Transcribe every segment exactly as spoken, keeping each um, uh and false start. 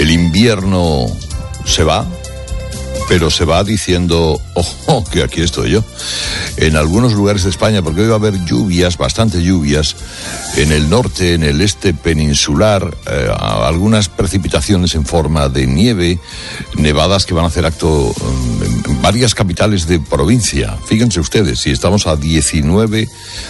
El invierno se va, pero se va diciendo, ojo, que aquí estoy yo. En algunos lugares de España, porque hoy va a haber lluvias, bastante lluvias, en el norte, en el este peninsular, eh, algunas precipitaciones en forma de nieve, nevadas que van a hacer acto en varias capitales de provincia. Fíjense ustedes, si estamos a diecinueve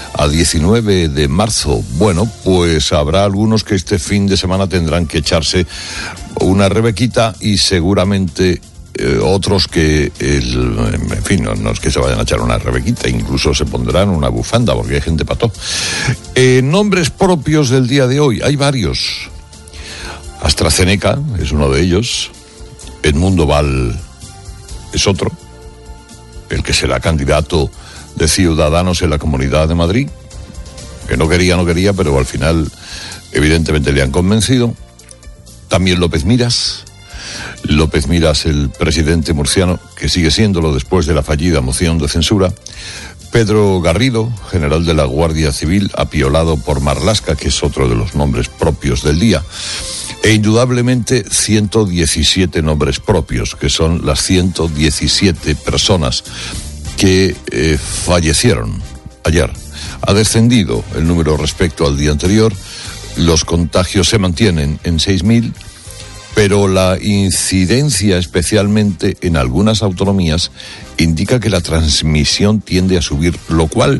de marzo, bueno, pues habrá algunos que este fin de semana tendrán que echarse una rebequita y seguramente Eh, otros que, el, en fin, no, no es que se vayan a echar una rebequita, incluso se pondrán una bufanda, porque hay gente para todo. Eh, nombres propios del día de hoy, hay varios. AstraZeneca es uno de ellos, Edmundo Val es otro, el que será candidato de Ciudadanos en la Comunidad de Madrid, que no quería, no quería, pero al final evidentemente le han convencido. También López Miras, López Miras, el presidente murciano, que sigue siéndolo después de la fallida moción de censura. Pedro Garrido, general de la Guardia Civil, apiolado por Marlaska, que es otro de los nombres propios del día. E indudablemente ciento diecisiete nombres propios, que son las ciento diecisiete personas que eh, fallecieron ayer. Ha descendido el número respecto al día anterior, los contagios se mantienen en seis mil, pero la incidencia, especialmente en algunas autonomías, indica que la transmisión tiende a subir, lo cual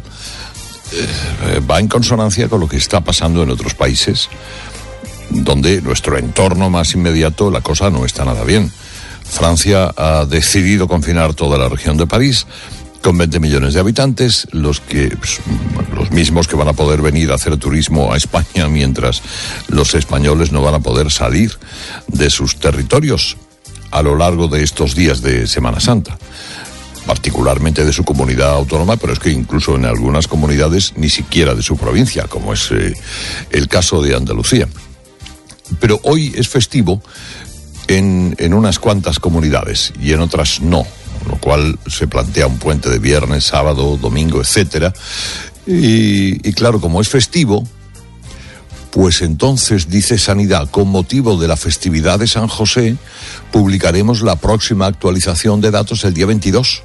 eh, va en consonancia con lo que está pasando en otros países, donde nuestro entorno más inmediato la cosa no está nada bien. Francia ha decidido confinar toda la región de París, con veinte millones de habitantes, los que pues, los mismos que van a poder venir a hacer turismo a España, mientras los españoles no van a poder salir de sus territorios a lo largo de estos días de Semana Santa, particularmente de su comunidad autónoma, pero es que incluso en algunas comunidades ni siquiera de su provincia, como es eh, el caso de Andalucía. Pero hoy es festivo en, en unas cuantas comunidades y en otras no, lo cual se plantea un puente de viernes, sábado, domingo, etcétera. Y, y claro, como es festivo, pues entonces, dice Sanidad, con motivo de la festividad de San José, publicaremos la próxima actualización de datos el día veintidós,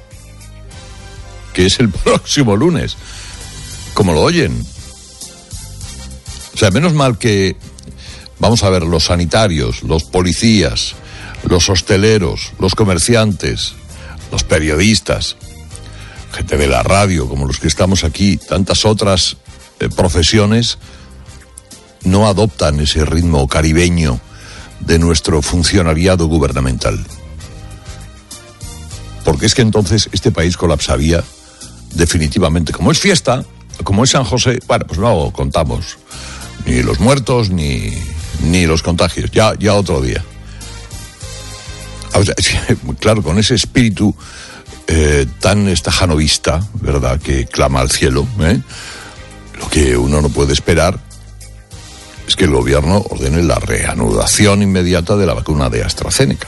que es el próximo lunes. Como lo oyen. O sea, menos mal que, vamos a ver, los sanitarios, los policías, los hosteleros, los comerciantes, los periodistas, gente de la radio, como los que estamos aquí, tantas otras eh, profesiones, no adoptan ese ritmo caribeño de nuestro funcionariado gubernamental. Porque es que entonces este país colapsaría definitivamente. Como es fiesta, como es San José, bueno, pues no contamos ni los muertos ni, ni los contagios, ya, ya otro día. O sea, claro, con ese espíritu eh, tan estajanovista, ¿verdad?, que clama al cielo, ¿eh? Lo que uno no puede esperar es que el gobierno ordene la reanudación inmediata de la vacuna de AstraZeneca.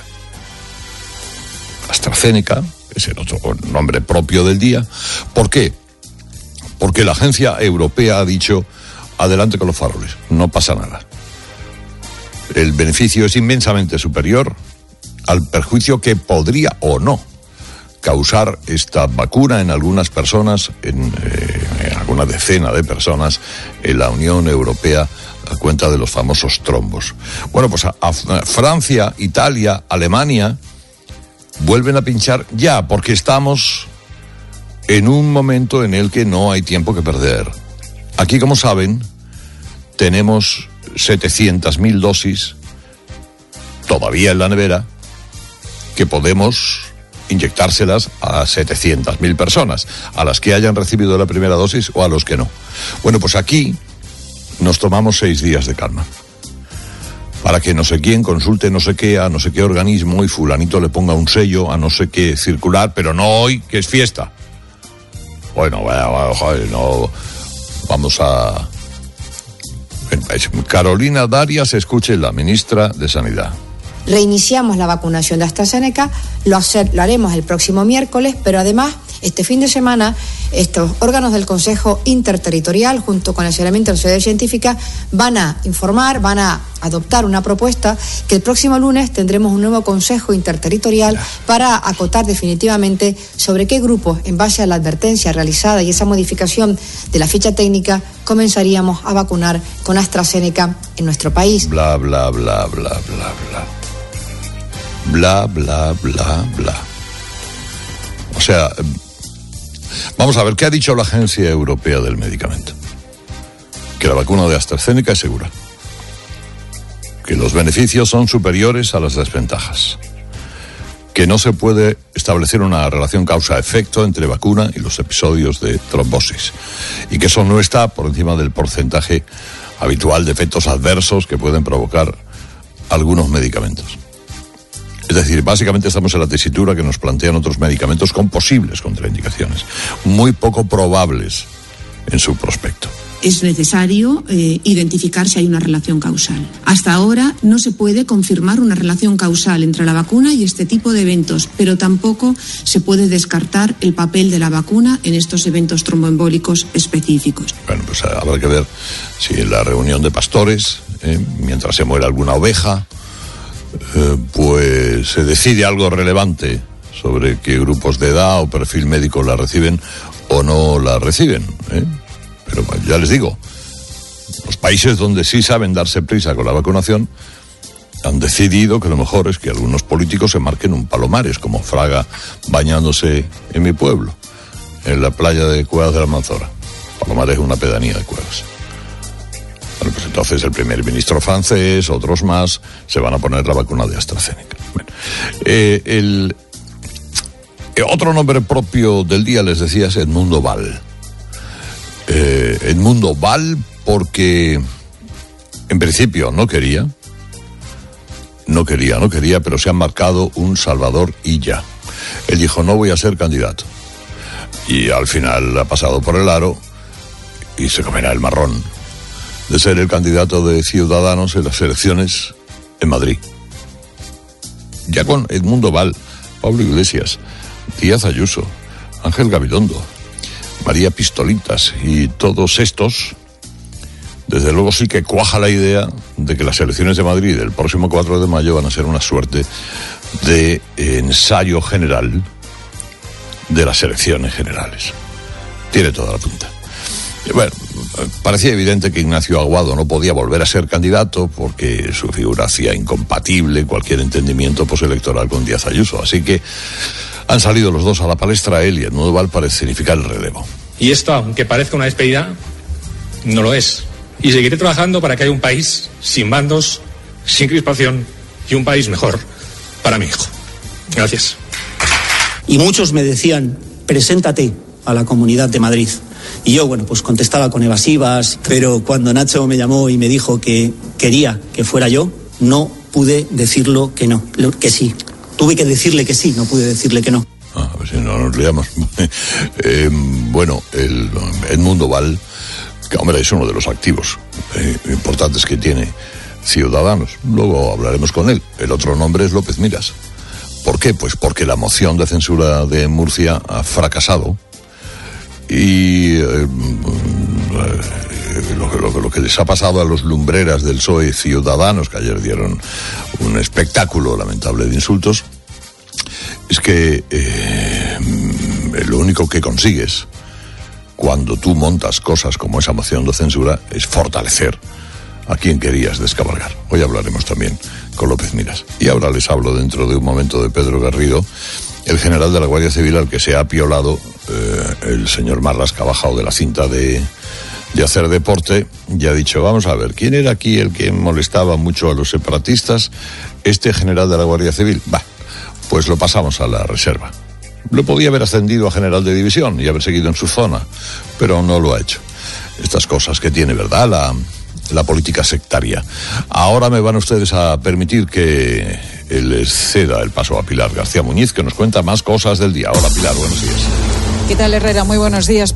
AstraZeneca es el otro nombre propio del día. ¿Por qué? Porque la agencia europea ha dicho, adelante con los faroles, no pasa nada. El beneficio es inmensamente superior al perjuicio que podría o no causar esta vacuna en algunas personas, en, eh, en alguna decena de personas en la Unión Europea, a cuenta de los famosos trombos. Bueno, pues a, a Francia, Italia, Alemania vuelven a pinchar ya, porque estamos en un momento en el que no hay tiempo que perder. Aquí, como saben, tenemos setecientas mil dosis todavía en la nevera, que podemos inyectárselas a setecientas mil personas, a las que hayan recibido la primera dosis o a los que no. Bueno, pues aquí nos tomamos seis días de calma, para que no sé quién consulte no sé qué a no sé qué organismo y fulanito le ponga un sello a no sé qué circular, pero no hoy, que es fiesta. Bueno, bueno, joder, no, vamos a... Carolina Darias, escuche, la ministra de Sanidad. Reiniciamos la vacunación de AstraZeneca, lo, hacer, lo haremos el próximo miércoles, pero además este fin de semana Estos órganos del Consejo Interterritorial, junto con el asesoramiento de la sociedad científica, van a informar, van a adoptar una propuesta que el próximo lunes tendremos un nuevo Consejo Interterritorial para acotar definitivamente sobre qué grupos, en base a la advertencia realizada y esa modificación de la ficha técnica, comenzaríamos a vacunar con AstraZeneca en nuestro país. Bla, bla, bla, bla, bla, bla. Bla, bla, bla, bla. O sea, vamos a ver, ¿qué ha dicho la Agencia Europea del Medicamento? Que la vacuna de AstraZeneca es segura. Que los beneficios son superiores a las desventajas. Que no se puede establecer una relación causa-efecto entre vacuna y los episodios de trombosis. Y que eso no está por encima del porcentaje habitual de efectos adversos que pueden provocar algunos medicamentos. Es decir, básicamente estamos en la tesitura que nos plantean otros medicamentos con posibles contraindicaciones, muy poco probables en su prospecto. Es necesario eh, identificar si hay una relación causal. Hasta ahora no se puede confirmar una relación causal entre la vacuna y este tipo de eventos, pero tampoco se puede descartar el papel de la vacuna en estos eventos tromboembólicos específicos. Bueno, pues habrá que ver si en la reunión de pastores, eh, mientras se muere alguna oveja, eh, pues se decide algo relevante sobre qué grupos de edad o perfil médico la reciben o no la reciben, ¿eh? Pero ya les digo, los países donde sí saben darse prisa con la vacunación han decidido que lo mejor es que algunos políticos se marquen un palomares, como Fraga bañándose en mi pueblo, en la playa de Cuevas de la Almanzora. Palomares es una pedanía de Cuevas. Bueno, pues entonces el primer ministro francés, otros más, se van a poner la vacuna de AstraZeneca. Bueno, eh, el eh, otro nombre propio del día, les decía, es Edmundo Val. Eh, Edmundo Val, porque en principio no quería, no quería, no quería, pero se ha marcado un Salvador Illa. Él dijo, no voy a ser candidato. Y al final ha pasado por el aro y se comerá el marrón de ser el candidato de Ciudadanos en las elecciones en Madrid. Ya con Edmundo Val, Pablo Iglesias, Díaz Ayuso, Ángel Gabilondo, María Pistolitas y todos estos, desde luego sí que cuaja la idea de que las elecciones de Madrid el próximo cuatro de mayo van a ser una suerte de ensayo general de las elecciones generales. Tiene toda la pinta. Bueno, parecía evidente que Ignacio Aguado no podía volver a ser candidato porque su figura hacía incompatible cualquier entendimiento postelectoral con Díaz Ayuso, así que han salido los dos a la palestra, él y Edmundo Val, para significar el relevo. Y esto, aunque parezca una despedida, no lo es. Y seguiré trabajando para que haya un país sin bandos, sin crispación y un país mejor para mi hijo. Gracias. Y muchos me decían, preséntate a la Comunidad de Madrid. Y yo, bueno, pues contestaba con evasivas, pero cuando Nacho me llamó y me dijo que quería que fuera yo, no pude decirlo que no, que sí. Tuve que decirle que sí, no pude decirle que no. Ah, a ver si no nos liamos. eh, bueno, el Edmundo Val, que hombre es uno de los activos eh, importantes que tiene Ciudadanos. Luego hablaremos con él. El otro nombre es López Miras. ¿Por qué? Pues porque la moción de censura de Murcia ha fracasado y eh, eh, lo, lo, lo que les ha pasado a los lumbreras del P S O E Ciudadanos, que ayer dieron un espectáculo lamentable de insultos, es que eh, lo único que consigues cuando tú montas cosas como esa moción de censura es fortalecer a quien querías descabalgar. Hoy hablaremos también con López Miras. Y ahora les hablo dentro de un momento de Pedro Garrido, el general de la Guardia Civil al que se ha apiolado eh, el señor Marras, que ha bajado de la cinta de, de hacer deporte, y ha dicho, vamos a ver, ¿quién era aquí el que molestaba mucho a los separatistas? Este general de la Guardia Civil. Bah, pues lo pasamos a la reserva. Lo podía haber ascendido a general de división y haber seguido en su zona, pero no lo ha hecho. Estas cosas que tiene, ¿verdad?, la, la política sectaria. Ahora me van ustedes a permitir que les ceda el paso a Pilar García Muñiz, que nos cuenta más cosas del día. Hola, Pilar, buenos días. ¿Qué tal, Herrera? Muy buenos días.